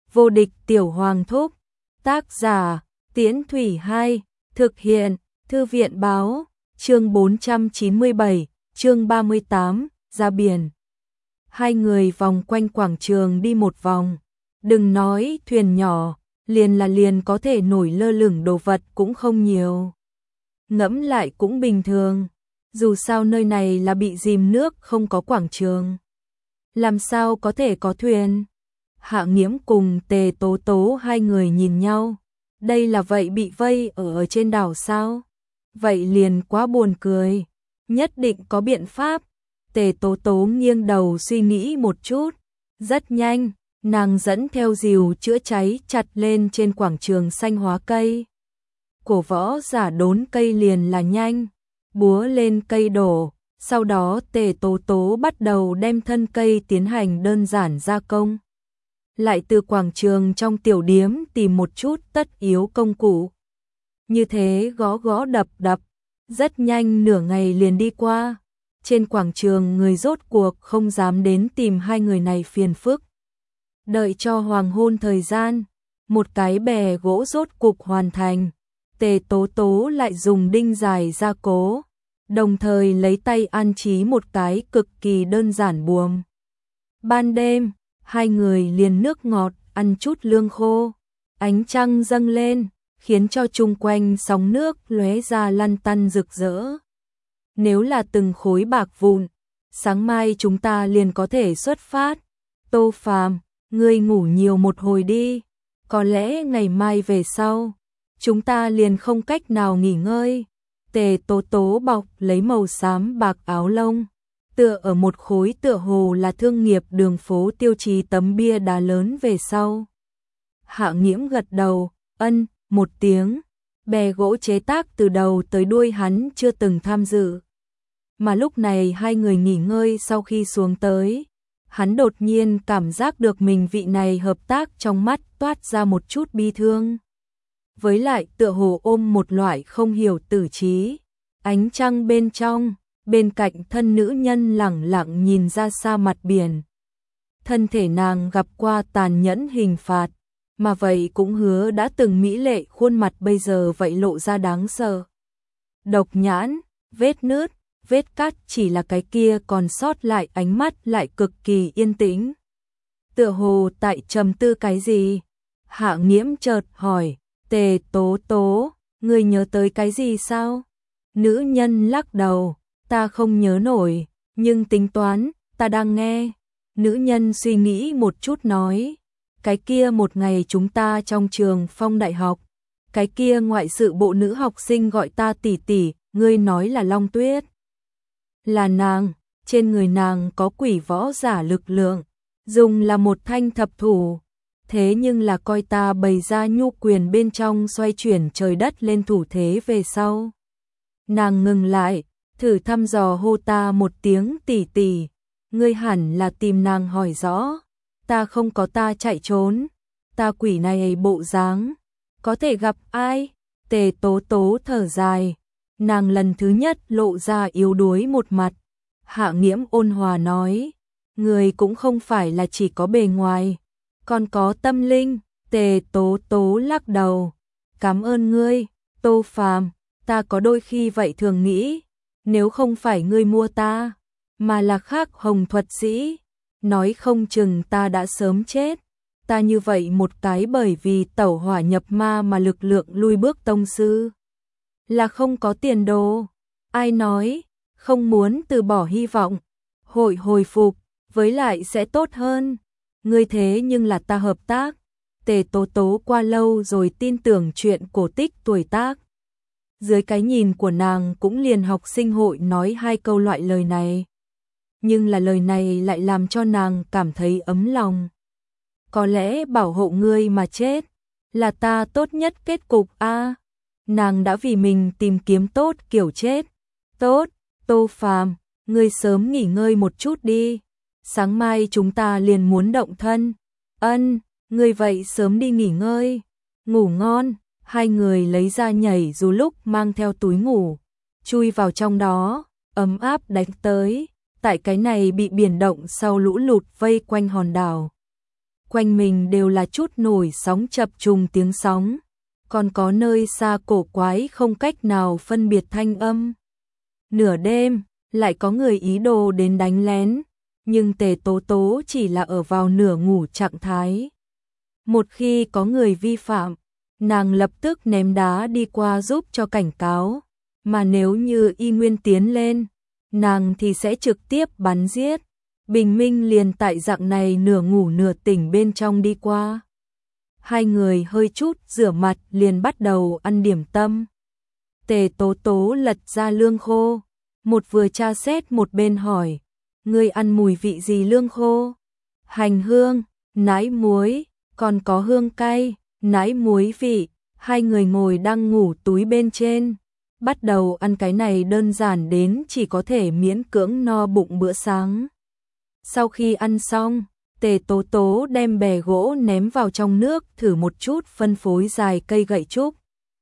Vô địch tiểu hoàng thúc. Tác giả, Tiễn Thủy 2, thực hiện, Thư viện báo, chương 497, chương 38, ra biển. Hai người vòng quanh quảng trường đi một vòng. Đừng nói thuyền nhỏ, liền có thể nổi lơ lửng đồ vật cũng không nhiều. Ngẫm lại cũng bình thường, dù sao nơi này là bị dìm nước không có quảng trường. Làm sao có thể có thuyền? Hạ Nghiễm cùng Tề Tố Tố hai người nhìn nhau. Đây là vậy bị vây ở trên đảo sao? Vậy liền quá buồn cười. Nhất định có biện pháp. Tề Tố Tố nghiêng đầu suy nghĩ một chút. Rất nhanh, nàng dẫn theo rìu chữa cháy chặt lên trên quảng trường xanh hóa cây. Cổ võ giả đốn cây liền là nhanh. Búa lên cây đổ. Sau đó Tề Tố Tố bắt đầu đem thân cây tiến hành đơn giản gia công. Lại từ quảng trường trong tiểu điếm tìm một chút tất yếu công cụ. Như thế gõ gõ đập đập, rất nhanh nửa ngày liền đi qua. Trên quảng trường người rốt cuộc không dám đến tìm hai người này phiền phức. Đợi cho hoàng hôn thời gian, một cái bè gỗ rốt cục hoàn thành. Tề Tố Tố lại dùng đinh dài gia cố, đồng thời lấy tay an trí một cái cực kỳ đơn giản buồm. Ban đêm, hai người liền nước ngọt, ăn chút lương khô. Ánh trăng dâng lên, khiến cho chung quanh sóng nước lóe ra lăn tăn rực rỡ. Nếu là từng khối bạc vụn, sáng mai chúng ta liền có thể xuất phát. Tô Phàm, ngươi ngủ nhiều một hồi đi, có lẽ ngày mai về sau, chúng ta liền không cách nào nghỉ ngơi. Tề Tố Tố bọc lấy màu xám bạc áo lông, tựa ở một khối tựa hồ là thương nghiệp đường phố tiêu chí tấm bia đá lớn về sau. Hạ Nghiễm gật đầu, ân, một tiếng. Bè gỗ chế tác từ đầu tới đuôi hắn chưa từng tham dự. Mà lúc này hai người nghỉ ngơi sau khi xuống tới, hắn đột nhiên cảm giác được mình vị này hợp tác trong mắt toát ra một chút bi thương. Với lại tựa hồ ôm một loại không hiểu tử trí. Ánh trăng bên trong, bên cạnh thân nữ nhân lẳng lặng nhìn ra xa mặt biển. Thân thể nàng gặp qua tàn nhẫn hình phạt, mà vậy cũng hứa đã từng mỹ lệ khuôn mặt bây giờ vậy lộ ra đáng sợ. Độc nhãn, vết nứt, vết cắt chỉ là cái kia còn sót lại ánh mắt lại cực kỳ yên tĩnh. Tựa hồ tại trầm tư cái gì? Hạ Nghiễm chợt hỏi, Tề Tố Tố, ngươi nhớ tới cái gì sao? Nữ nhân lắc đầu, ta không nhớ nổi, nhưng tính toán, ta đang nghe. Nữ nhân suy nghĩ một chút nói, cái kia một ngày chúng ta trong trường Phong Đại học, cái kia ngoại sự bộ nữ học sinh gọi ta tỷ tỷ, ngươi nói là Long Tuyết. Là nàng, trên người nàng có quỷ võ giả lực lượng, dùng là một thanh thập thủ. Thế nhưng là coi ta bày ra nhu quyền bên trong xoay chuyển trời đất lên thủ thế về sau. Nàng ngừng lại, thử thăm dò hô ta một tiếng tỷ tỷ, ngươi hẳn là tìm nàng hỏi rõ, ta không có ta chạy trốn, ta quỷ này bộ dáng, có thể gặp ai? Tề Tố Tố thở dài, nàng lần thứ nhất lộ ra yếu đuối một mặt. Hạ Nghiễm ôn hòa nói, người cũng không phải là chỉ có bề ngoài, còn có tâm linh. Tề Tố Tố lắc đầu, cảm ơn ngươi, Tô Phàm, ta có đôi khi vậy thường nghĩ, nếu không phải ngươi mua ta, mà là khác hồng thuật sĩ, nói không chừng ta đã sớm chết. Ta như vậy một cái bởi vì tẩu hỏa nhập ma mà lực lượng lui bước tông sư, là không có tiền đồ. Ai nói, không muốn từ bỏ hy vọng, hội hồi phục, với lại sẽ tốt hơn. Ngươi thế nhưng là ta hợp tác. Tề Tố Tố qua lâu rồi tin tưởng chuyện cổ tích tuổi tác. Dưới cái nhìn của nàng cũng liền học sinh hội nói hai câu loại lời này. Nhưng là lời này lại làm cho nàng cảm thấy ấm lòng. Có lẽ bảo hộ ngươi mà chết là ta tốt nhất kết cục a. Nàng đã vì mình tìm kiếm tốt kiểu chết. Tốt, Tô Phàm, ngươi sớm nghỉ ngơi một chút đi. Sáng mai chúng ta liền muốn động thân. Ân, ngươi vậy sớm đi nghỉ ngơi. Ngủ ngon. Hai người lấy ra nhảy dù lúc mang theo túi ngủ, chui vào trong đó, ấm áp đánh tới. Tại cái này bị biển động sau lũ lụt vây quanh hòn đảo. quanh mình đều là chút nổi sóng chập trùng tiếng sóng, còn có nơi xa cổ quái không cách nào phân biệt thanh âm. Nửa đêm, lại có người ý đồ đến đánh lén, nhưng Tề Tố Tố chỉ là ở vào nửa ngủ trạng thái. Một khi có người vi phạm, nàng lập tức ném đá đi qua giúp cho cảnh cáo, mà nếu như y nguyên tiến lên, nàng thì sẽ trực tiếp bắn giết. Bình minh liền tại dạng này nửa ngủ nửa tỉnh bên trong đi qua. Hai người hơi chút rửa mặt liền bắt đầu ăn điểm tâm. Tề Tố Tố lật ra lương khô, một vừa tra xét một bên hỏi, ngươi ăn mùi vị gì lương khô? Hành hương, nãi muối, còn có hương cay, nãi muối vị. Hai người ngồi đang ngủ túi bên trên, bắt đầu ăn cái này đơn giản đến chỉ có thể miễn cưỡng no bụng bữa sáng. Sau khi ăn xong, Tề Tố Tố đem bè gỗ ném vào trong nước thử một chút phân phối dài cây gậy trúc.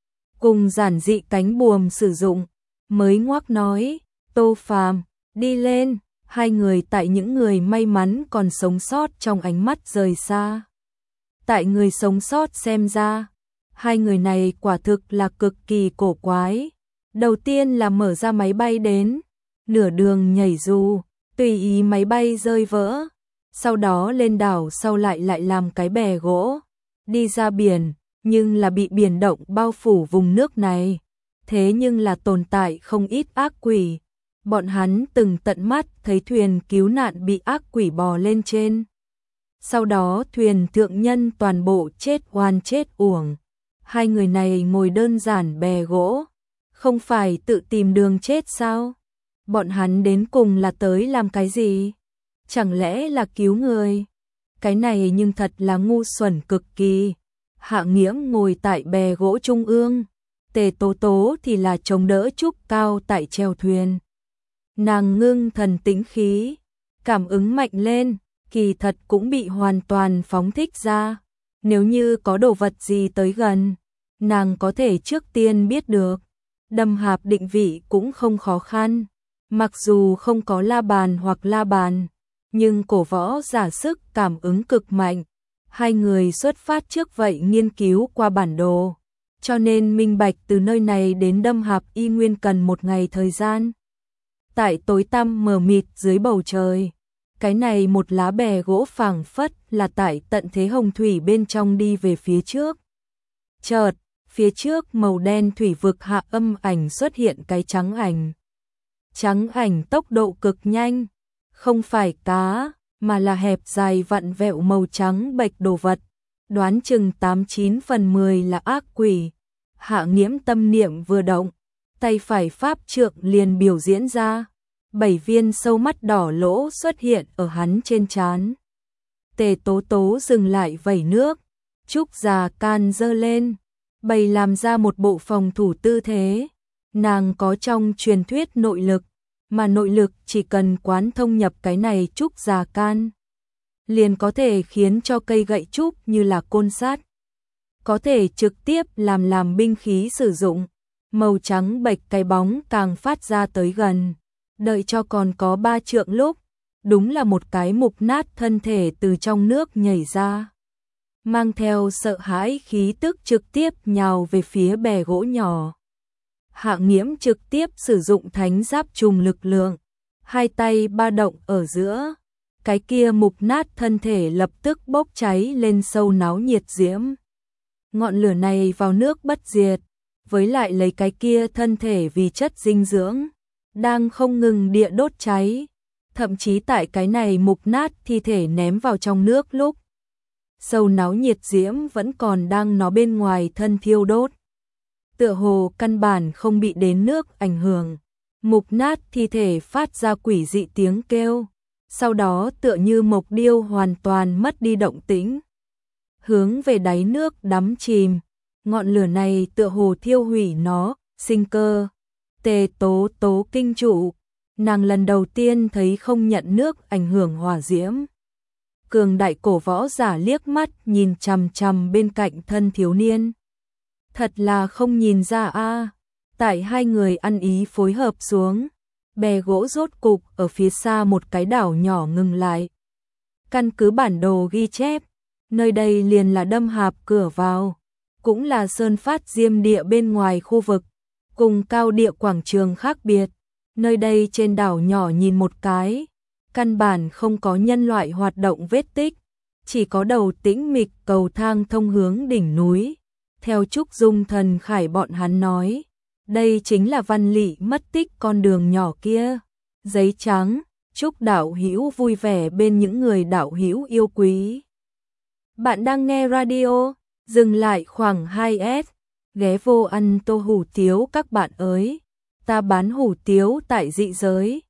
Cùng giản dị cánh buồm sử dụng, mới ngoác nói, Tô Phàm, đi lên. Hai người tại những người may mắn còn sống sót trong ánh mắt rời xa. Tại người sống sót xem ra, hai người này quả thực là cực kỳ cổ quái. Đầu tiên là mở ra máy bay đến, nửa đường nhảy dù, tùy ý máy bay rơi vỡ. Sau đó lên đảo sau lại làm cái bè gỗ, đi ra biển, nhưng là bị biển động bao phủ vùng nước này. Thế nhưng là tồn tại không ít ác quỷ. Bọn hắn từng tận mắt thấy thuyền cứu nạn bị ác quỷ bò lên trên. Sau đó thuyền thượng nhân toàn bộ chết oan chết uổng. Hai người này ngồi đơn giản bè gỗ, không phải tự tìm đường chết sao? Bọn hắn đến cùng là tới làm cái gì? Chẳng lẽ là cứu người? Cái này nhưng thật là ngu xuẩn cực kỳ. Hạ Nghiễm ngồi tại bè gỗ trung ương, Tề Tố Tố thì là chống đỡ trúc cao tại chèo thuyền. Nàng ngưng thần tĩnh khí, cảm ứng mạnh lên, kỳ thật cũng bị hoàn toàn phóng thích ra. Nếu như có đồ vật gì tới gần, nàng có thể trước tiên biết được. Đâm hạp định vị cũng không khó khăn, mặc dù không có la bàn hoặc la bàn, nhưng cổ võ giả sức cảm ứng cực mạnh. Hai người xuất phát trước vậy nghiên cứu qua bản đồ, cho nên minh bạch từ nơi này đến đâm hạp y nguyên cần một ngày thời gian. Tại tối tăm mờ mịt dưới bầu trời, cái này một lá bè gỗ phảng phất là tại tận thế hồng thủy bên trong đi về phía trước. Chợt, phía trước màu đen thủy vực hạ âm ảnh xuất hiện cái trắng ảnh. Trắng ảnh tốc độ cực nhanh, không phải cá, mà là hẹp dài vặn vẹo màu trắng bệch đồ vật, đoán chừng 89 phần 10 là ác quỷ. Hạ Nghiễm tâm niệm vừa động, tay phải pháp trượng liền biểu diễn ra, 7 viên sâu mắt đỏ lỗ xuất hiện ở hắn trên trán. Tề Tố Tố dừng lại vẩy nước, trúc già can giơ lên, bày làm ra một bộ phòng thủ tư thế. Nàng có trong truyền thuyết nội lực, mà nội lực chỉ cần quán thông nhập cái này trúc già can, liền có thể khiến cho cây gậy trúc như là côn sắt, có thể trực tiếp làm binh khí sử dụng. Màu trắng bệch cái bóng càng phát ra tới gần, đợi cho còn có 3 trượng lúc, đúng là một cái mục nát thân thể từ trong nước nhảy ra, mang theo sợ hãi khí tức trực tiếp nhào về phía bè gỗ nhỏ. Hạ Nghiễm trực tiếp sử dụng thánh giáp trùng lực lượng, hai tay ba động ở giữa, cái kia mục nát thân thể lập tức bốc cháy lên sâu náo nhiệt diễm. Ngọn lửa này vào nước bất diệt, với lại lấy cái kia thân thể vì chất dinh dưỡng, đang không ngừng địa đốt cháy, thậm chí tại cái này mục nát thi thể ném vào trong nước lúc, sâu náo nhiệt diễm vẫn còn đang nó bên ngoài thân thiêu đốt. Tựa hồ căn bản không bị đến nước ảnh hưởng, mục nát thi thể phát ra quỷ dị tiếng kêu, sau đó tựa như mộc điêu hoàn toàn mất đi động tĩnh, hướng về đáy nước đắm chìm. Ngọn lửa này tựa hồ thiêu hủy nó, sinh cơ. Tề Tố Tố kinh trụ, nàng lần đầu tiên thấy không nhận nước ảnh hưởng hỏa diễm. Cường đại cổ võ giả liếc mắt nhìn chằm chằm bên cạnh thân thiếu niên. Thật là không nhìn ra a. Tại hai người ăn ý phối hợp xuống, bè gỗ rốt cục ở phía xa một cái đảo nhỏ ngừng lại. Căn cứ bản đồ ghi chép, nơi đây liền là Đâm Hạp cửa vào, cũng là Sơn Phát Diêm địa bên ngoài khu vực, cùng Cao Địa quảng trường khác biệt. Nơi đây trên đảo nhỏ nhìn một cái, căn bản không có nhân loại hoạt động vết tích, chỉ có đầu tĩnh mịch cầu thang thông hướng đỉnh núi. Theo Trúc Dung Thần Khải bọn hắn nói, đây chính là Văn Lị mất tích con đường nhỏ kia. Giấy trắng, chúc đạo hữu vui vẻ bên những người đạo hữu yêu quý. Bạn đang nghe radio, dừng lại khoảng 2S, ghé vô ăn tô hủ tiếu các bạn ơi. Ta bán hủ tiếu tại dị giới,